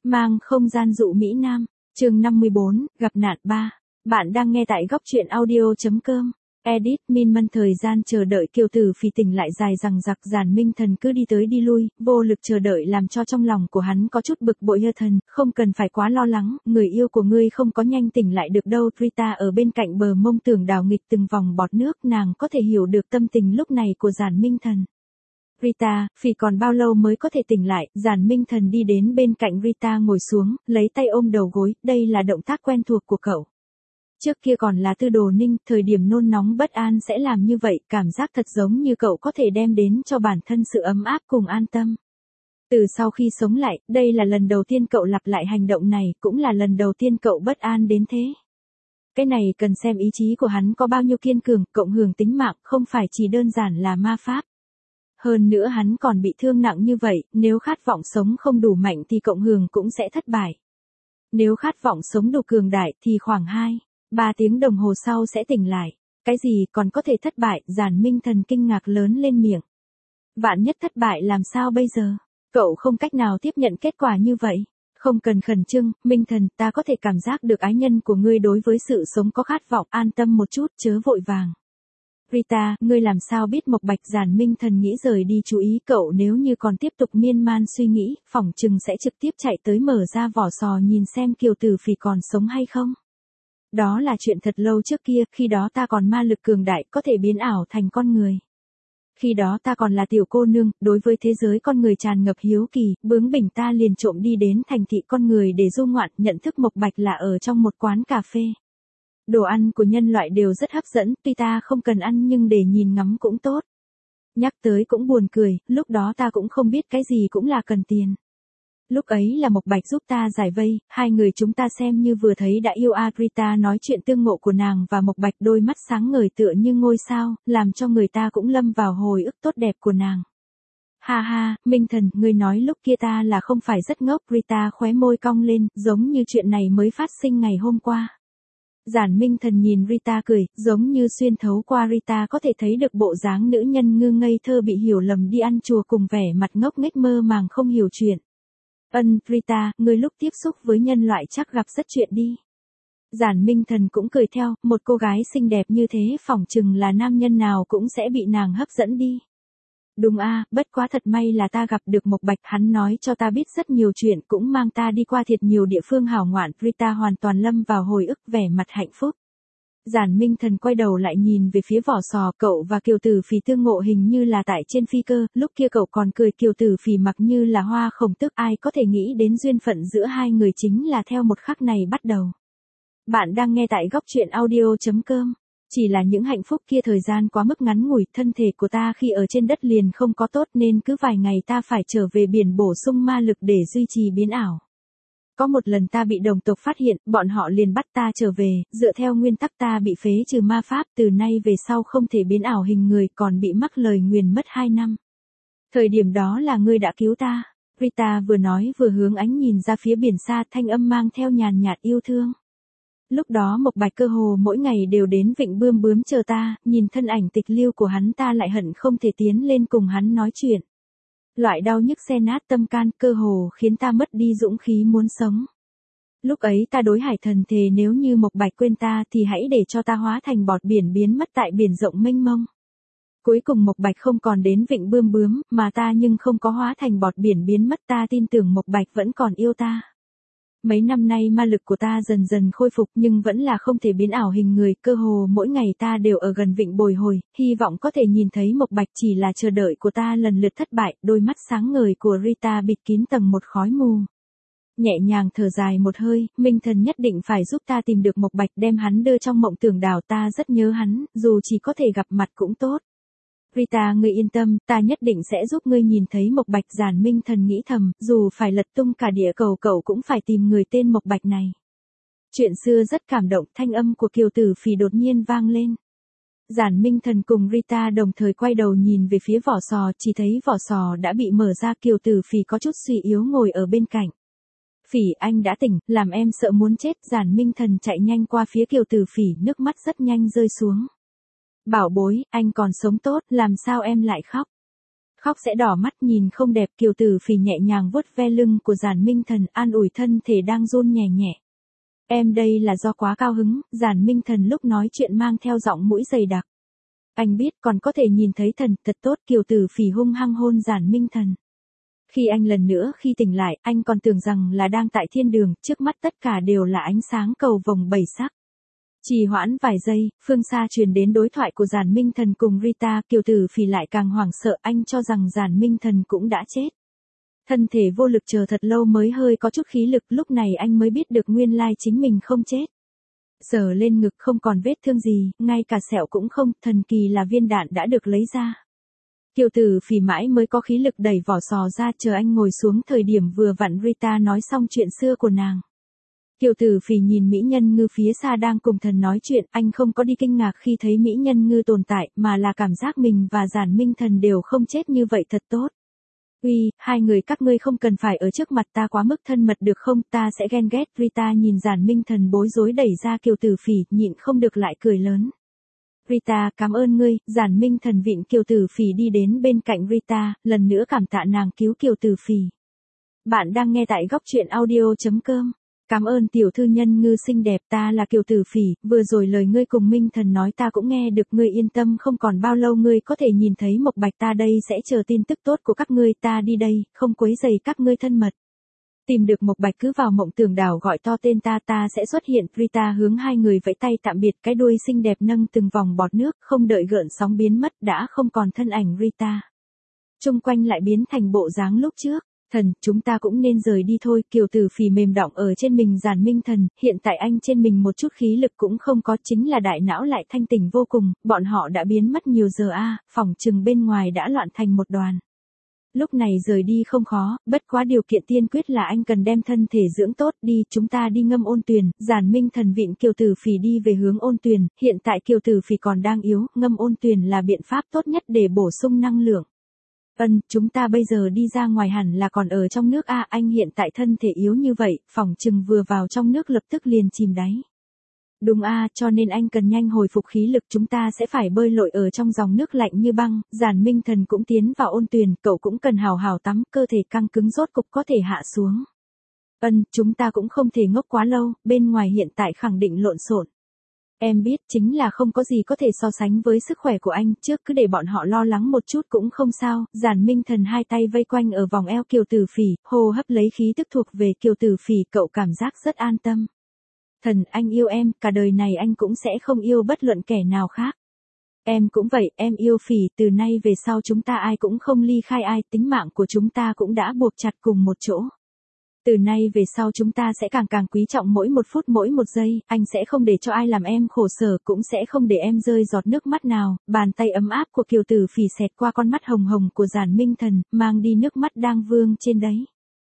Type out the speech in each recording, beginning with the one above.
Mang không gian dụ Mỹ Nam, chương 54, gặp nạn 3. Bạn đang nghe tại góc truyện audio.com. Edit, Min Mân thời gian chờ đợi Kiều Tử Phì tỉnh lại dài dằng dặc, Giản Minh Thần cứ đi tới đi lui, vô lực chờ đợi làm cho trong lòng của hắn có chút bực bội. Hơ Thần, không cần phải quá lo lắng, người yêu của ngươi không có nhanh tỉnh lại được đâu. Rita ở bên cạnh bờ mông tường đào nghịch từng vòng bọt nước, nàng có thể hiểu được tâm tình lúc này của Giản Minh Thần. Rita, Phì còn bao lâu mới có thể tỉnh lại? Giản Minh Thần đi đến bên cạnh Rita ngồi xuống, lấy tay ôm đầu gối, đây là động tác quen thuộc của cậu. Trước kia còn là Tư Đồ Ninh, thời điểm nôn nóng bất an sẽ làm như vậy, cảm giác thật giống như cậu có thể đem đến cho bản thân sự ấm áp cùng an tâm. Từ sau khi sống lại, đây là lần đầu tiên cậu lặp lại hành động này, cũng là lần đầu tiên cậu bất an đến thế. Cái này cần xem ý chí của hắn có bao nhiêu kiên cường, cộng hưởng tính mạng, không phải chỉ đơn giản là ma pháp. Hơn nữa hắn còn bị thương nặng như vậy, nếu khát vọng sống không đủ mạnh thì cộng hưởng cũng sẽ thất bại. Nếu khát vọng sống đủ cường đại thì khoảng 2-3 tiếng đồng hồ sau sẽ tỉnh lại. Cái gì còn có thể thất bại? Giản Minh Thần kinh ngạc lớn lên miệng. Vạn nhất thất bại làm sao bây giờ? Cậu không cách nào tiếp nhận kết quả như vậy. Không cần khẩn trương, Minh Thần, ta có thể cảm giác được ái nhân của ngươi đối với sự sống có khát vọng, an tâm một chút, chớ vội vàng. Rita, ngươi làm sao biết Mộc Bạch? Giản Minh Thần nghĩ rời đi chú ý cậu, nếu như còn tiếp tục miên man suy nghĩ, phỏng chừng sẽ trực tiếp chạy tới mở ra vỏ sò nhìn xem Kiều Tử Phì còn sống hay không. Đó là chuyện thật lâu trước kia, khi đó ta còn ma lực cường đại, có thể biến ảo thành con người. Khi đó ta còn là tiểu cô nương, đối với thế giới con người tràn ngập hiếu kỳ, bướng bỉnh ta liền trộm đi đến thành thị con người để du ngoạn, nhận thức Mộc Bạch là ở trong một quán cà phê. Đồ ăn của nhân loại đều rất hấp dẫn, tuy ta không cần ăn nhưng để nhìn ngắm cũng tốt. Nhắc tới cũng buồn cười, lúc đó ta cũng không biết cái gì cũng là cần tiền. Lúc ấy là Mộc Bạch giúp ta giải vây, hai người chúng ta xem như vừa thấy đã yêu. Rita nói chuyện tương ngộ của nàng và Mộc Bạch, đôi mắt sáng ngời tựa như ngôi sao, làm cho người ta cũng lâm vào hồi ức tốt đẹp của nàng. Ha ha, Minh Thần, ngươi nói lúc kia ta là không phải rất ngốc? Rita khóe môi cong lên, giống như chuyện này mới phát sinh ngày hôm qua. Giản Minh Thần nhìn Rita cười, giống như xuyên thấu qua Rita có thể thấy được bộ dáng nữ nhân ngư ngây thơ bị hiểu lầm đi ăn chùa cùng vẻ mặt ngốc nghếch mơ màng không hiểu chuyện. Rita, ngươi lúc tiếp xúc với nhân loại chắc gặp rất chuyện đi. Giản Minh Thần cũng cười theo, một cô gái xinh đẹp như thế phỏng chừng là nam nhân nào cũng sẽ bị nàng hấp dẫn đi. Đúng bất quá thật may là ta gặp được Mộc Bạch, hắn nói cho ta biết rất nhiều chuyện, cũng mang ta đi qua thiệt nhiều địa phương hảo ngoạn. Rita hoàn toàn lâm vào hồi ức, vẻ mặt hạnh phúc. Giản Minh Thần quay đầu lại nhìn về phía vỏ sò, cậu và Kiều Tử Phì tương ngộ hình như là tại trên phi cơ, lúc kia cậu còn cười Kiều Tử Phì mặc như là hoa khổng tước, ai có thể nghĩ đến duyên phận giữa hai người chính là theo một khắc này bắt đầu. Bạn đang nghe tại góc truyện audio.com. Chỉ là những hạnh phúc kia thời gian quá mức ngắn ngủi, thân thể của ta khi ở trên đất liền không có tốt nên cứ vài ngày ta phải trở về biển bổ sung ma lực để duy trì biến ảo. Có một lần ta bị đồng tộc phát hiện, bọn họ liền bắt ta trở về, dựa theo nguyên tắc ta bị phế trừ ma pháp, từ nay về sau không thể biến ảo hình người, còn bị mắc lời nguyền mất 2 năm. Thời điểm đó là ngươi đã cứu ta. Rita vừa nói vừa hướng ánh nhìn ra phía biển xa, thanh âm mang theo nhàn nhạt yêu thương. Lúc đó Mộc Bạch cơ hồ mỗi ngày đều đến Vịnh Bươm Bướm chờ ta, nhìn thân ảnh tịch liêu của hắn ta lại hận không thể tiến lên cùng hắn nói chuyện. Loại đau nhức xé nát tâm can, cơ hồ khiến ta mất đi dũng khí muốn sống. Lúc ấy ta đối Hải Thần thề nếu như Mộc Bạch quên ta thì hãy để cho ta hóa thành bọt biển biến mất tại biển rộng mênh mông. Cuối cùng Mộc Bạch không còn đến Vịnh Bươm Bướm, mà ta nhưng không có hóa thành bọt biển biến mất, ta tin tưởng Mộc Bạch vẫn còn yêu ta. Mấy năm nay ma lực của ta dần dần khôi phục nhưng vẫn là không thể biến ảo hình người, cơ hồ mỗi ngày ta đều ở gần vịnh bồi hồi, hy vọng có thể nhìn thấy Mộc Bạch, chỉ là chờ đợi của ta lần lượt thất bại, đôi mắt sáng ngời của Rita bịt kín tầng một khói mù. Nhẹ nhàng thở dài một hơi, Minh Thần nhất định phải giúp ta tìm được Mộc Bạch, đem hắn đưa trong mộng tưởng đảo, ta rất nhớ hắn, dù chỉ có thể gặp mặt cũng tốt. Rita, ngươi yên tâm, ta nhất định sẽ giúp ngươi nhìn thấy Mộc Bạch. Giản Minh Thần nghĩ thầm, dù phải lật tung cả địa cầu cậu cũng phải tìm người tên Mộc Bạch này. Chuyện xưa rất cảm động, thanh âm của Kiều Tử Phì đột nhiên vang lên. Giản Minh Thần cùng Rita đồng thời quay đầu nhìn về phía vỏ sò, chỉ thấy vỏ sò đã bị mở ra, Kiều Tử Phì có chút suy yếu ngồi ở bên cạnh. Phì, anh đã tỉnh, làm em sợ muốn chết. Giản Minh Thần chạy nhanh qua phía Kiều Tử Phì, nước mắt rất nhanh rơi xuống. Bảo bối, anh còn sống tốt, làm sao em lại khóc? Khóc sẽ đỏ mắt nhìn không đẹp. Kiều Tử Phì nhẹ nhàng vuốt ve lưng của Giản Minh Thần, an ủi thân thể đang run nhẹ nhẹ. Em đây là do quá cao hứng. Giản Minh Thần lúc nói chuyện mang theo giọng mũi dày đặc. Anh biết còn có thể nhìn thấy thần, thật tốt. Kiều Tử Phì hung hăng hôn Giản Minh Thần. Khi anh lần nữa khi tỉnh lại, anh còn tưởng rằng là đang tại thiên đường, trước mắt tất cả đều là ánh sáng cầu vồng bảy sắc. Trì hoãn vài giây, phương xa truyền đến đối thoại của Giản Minh Thần cùng Rita. Kiều Tử Phì lại càng hoảng sợ, anh cho rằng Giản Minh Thần cũng đã chết. Thân thể vô lực chờ thật lâu mới hơi có chút khí lực, lúc này anh mới biết được nguyên lai chính mình không chết. Sờ lên ngực không còn vết thương gì, ngay cả sẹo cũng không, thần kỳ là viên đạn đã được lấy ra. Kiều Tử Phì mãi mới có khí lực đẩy vỏ sò ra, chờ anh ngồi xuống thời điểm vừa vặn Rita nói xong chuyện xưa của nàng. Kiều Tử Phì nhìn Mỹ Nhân Ngư phía xa đang cùng thần nói chuyện, anh không có đi kinh ngạc khi thấy Mỹ Nhân Ngư tồn tại, mà là cảm giác mình và Giản Minh Thần đều không chết như vậy thật tốt. Uy, hai người các ngươi không cần phải ở trước mặt ta quá mức thân mật được không, ta sẽ ghen ghét. Rita nhìn Giản Minh Thần bối rối đẩy ra Kiều Tử Phì, nhịn không được lại cười lớn. Rita, cảm ơn ngươi. Giản Minh Thần vịn Kiều Tử Phì đi đến bên cạnh Rita, lần nữa cảm tạ nàng cứu Kiều Tử Phì. Bạn đang nghe tại góc truyện audio.com. Cảm ơn tiểu thư Nhân Ngư xinh đẹp, ta là Kiều Tử Phì, vừa rồi lời ngươi cùng Minh Thần nói ta cũng nghe được, ngươi yên tâm, không còn bao lâu ngươi có thể nhìn thấy Mộc Bạch, ta đây sẽ chờ tin tức tốt của các ngươi, ta đi đây, không quấy rầy các ngươi thân mật. Tìm được Mộc Bạch cứ vào Mộng Tưởng Đảo gọi to tên ta, ta sẽ xuất hiện. Rita hướng hai người vẫy tay tạm biệt, cái đuôi xinh đẹp nâng từng vòng bọt nước, không đợi gợn sóng biến mất đã không còn thân ảnh Rita. Chung quanh lại biến thành bộ dáng lúc trước. Thần, chúng ta cũng nên rời đi thôi. Kiều Tử Phì mềm đọng ở trên mình Giản Minh Thần, hiện tại anh trên mình một chút khí lực cũng không có, chính là đại não lại thanh tỉnh vô cùng, bọn họ đã biến mất nhiều giờ phỏng chừng bên ngoài đã loạn thành một đoàn. Lúc này rời đi không khó, bất quá điều kiện tiên quyết là anh cần đem thân thể dưỡng tốt, đi, chúng ta đi ngâm ôn tuyền. Giản Minh Thần vịn Kiều Tử Phì đi về hướng ôn tuyền, hiện tại Kiều Tử Phì còn đang yếu, ngâm ôn tuyền là biện pháp tốt nhất để bổ sung năng lượng. Chúng ta bây giờ đi ra ngoài hẳn là còn ở trong nước anh hiện tại thân thể yếu như vậy, phỏng chừng vừa vào trong nước lập tức liền chìm đáy. Đúng cho nên anh cần nhanh hồi phục khí lực, chúng ta sẽ phải bơi lội ở trong dòng nước lạnh như băng. Giản Minh Thần cũng tiến vào ôn tuyền, cậu cũng cần hào hào tắm, cơ thể căng cứng rốt cục có thể hạ xuống. Chúng ta cũng không thể ngốc quá lâu, bên ngoài hiện tại khẳng định lộn xộn. Em biết, chính là không có gì có thể so sánh với sức khỏe của anh, trước cứ để bọn họ lo lắng một chút cũng không sao. Giản Minh Thần hai tay vây quanh ở vòng eo Kiều Tử Phì, hô hấp lấy khí tức thuộc về Kiều Tử Phì, cậu cảm giác rất an tâm. Thần, anh yêu em, cả đời này anh cũng sẽ không yêu bất luận kẻ nào khác. Em cũng vậy, em yêu Phì, từ nay về sau chúng ta ai cũng không ly khai ai, tính mạng của chúng ta cũng đã buộc chặt cùng một chỗ. Từ nay về sau chúng ta sẽ càng càng quý trọng mỗi một phút mỗi một giây, anh sẽ không để cho ai làm em khổ sở, cũng sẽ không để em rơi giọt nước mắt nào. Bàn tay ấm áp của Kiều Tử Phì xẹt qua con mắt hồng hồng của Giản Minh Thần, mang đi nước mắt đang vương trên đấy.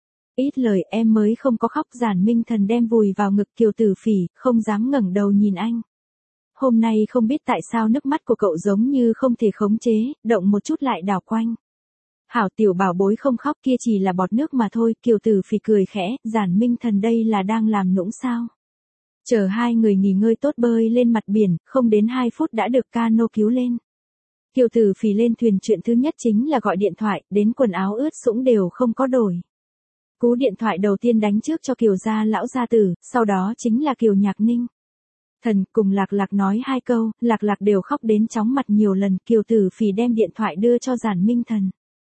Ít lời, em mới không có khóc. Giản Minh Thần đem vùi vào ngực Kiều Tử Phì, không dám ngẩng đầu nhìn anh. Hôm nay không biết tại sao nước mắt của cậu giống như không thể khống chế, động một chút lại đảo quanh. Hảo tiểu bảo bối không khóc, kia chỉ là bọt nước mà thôi. Kiều Tử Phì cười khẽ, Giản Minh Thần đây là đang làm nũng sao? Chờ hai người nghỉ ngơi tốt bơi lên mặt biển, không đến 2 phút đã được cano cứu lên. Kiều Tử Phì lên thuyền chuyện thứ nhất chính là gọi điện thoại, đến quần áo ướt sũng đều không có đổi. Cú điện thoại đầu tiên đánh trước cho Kiều gia lão gia tử, sau đó chính là Kiều Nhạc Ninh. Thần cùng Lạc Lạc nói 2 câu, Lạc Lạc đều khóc đến chóng mặt nhiều lần. Kiều Tử Phì đem điện thoại đưa cho Giản Minh Thần.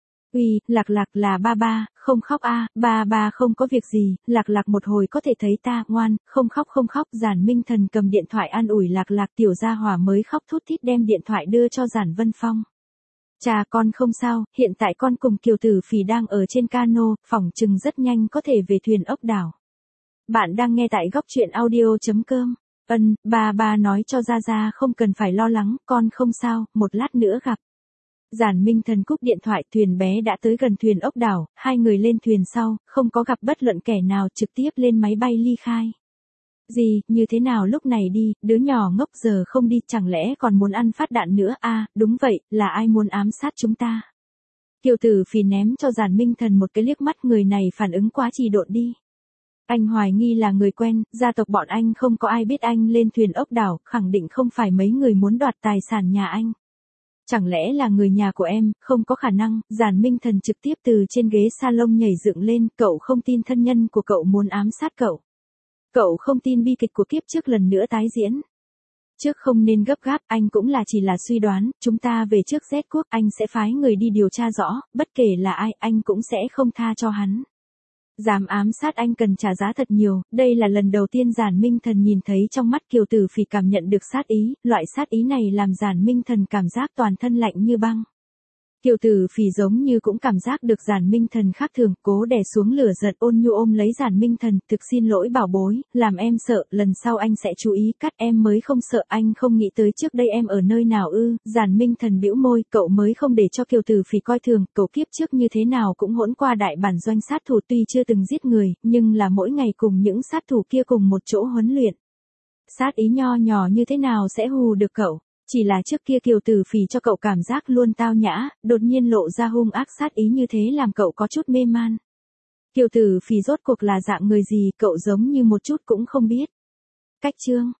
Uy, Lạc Lạc là ba ba, không khóc ba ba không có việc gì, Lạc Lạc một hồi có thể thấy ta, ngoan, không khóc. Giản Minh Thần cầm điện thoại an ủi Lạc Lạc, tiểu gia hỏa mới khóc thút thít đem điện thoại đưa cho Giản Vân Phong. Cha con không sao, hiện tại con cùng Kiều Tử Phì đang ở trên cano, phỏng chừng rất nhanh có thể về thuyền ốc đảo. Bạn đang nghe tại góc truyện audio.com. Ba nói cho Gia không cần phải lo lắng, con không sao, một lát nữa gặp. Giản Minh Thần cúp điện thoại, thuyền bé đã tới gần thuyền ốc đảo, hai người lên thuyền sau, không có gặp bất luận kẻ nào, trực tiếp lên máy bay ly khai. Gì, như thế nào lúc này đi, đứa nhỏ ngốc giờ không đi, chẳng lẽ còn muốn ăn phát đạn nữa đúng vậy, là ai muốn ám sát chúng ta? Kiều Tử Phì ném cho Giản Minh Thần một cái liếc mắt, người này phản ứng quá trì độn đi. Anh hoài nghi là người quen, gia tộc bọn anh không có ai biết anh lên thuyền ốc đảo, khẳng định không phải mấy người muốn đoạt tài sản nhà anh. Chẳng lẽ là người nhà của em? Không có khả năng. Giản Minh Thần trực tiếp từ trên ghế salon nhảy dựng lên, cậu không tin thân nhân của cậu muốn ám sát cậu. Cậu không tin bi kịch của kiếp trước lần nữa tái diễn. Trước không nên gấp gáp, anh cũng chỉ là suy đoán, chúng ta về trước Z quốc, anh sẽ phái người đi điều tra rõ, bất kể là ai, anh cũng sẽ không tha cho hắn. Dám ám sát anh cần trả giá thật nhiều, đây là lần đầu tiên Giản Minh Thần nhìn thấy trong mắt Kiều Tử Phỉ cảm nhận được sát ý, loại sát ý này làm Giản Minh Thần cảm giác toàn thân lạnh như băng. Kiều Tử Phỉ giống như cũng cảm giác được Giản Minh Thần khác thường, cố đè xuống lửa giận, ôn nhu ôm lấy Giản Minh Thần, thực xin lỗi bảo bối, làm em sợ, lần sau anh sẽ chú ý, cắt em mới không sợ, anh không nghĩ tới trước đây em ở nơi nào ư? Giản Minh Thần bĩu môi, cậu mới không để cho Kiều Tử Phỉ coi thường, cậu kiếp trước như thế nào cũng hỗn qua đại bản doanh sát thủ, tuy chưa từng giết người, nhưng là mỗi ngày cùng những sát thủ kia cùng một chỗ huấn luyện. Sát ý nho nhỏ như thế nào sẽ hù được cậu? Chỉ là trước kia Kiều Tử Phỉ cho cậu cảm giác luôn tao nhã, đột nhiên lộ ra hung ác sát ý như thế làm cậu có chút mê man. Kiều Tử Phỉ rốt cuộc là dạng người gì, cậu giống như một chút cũng không biết. Cách chương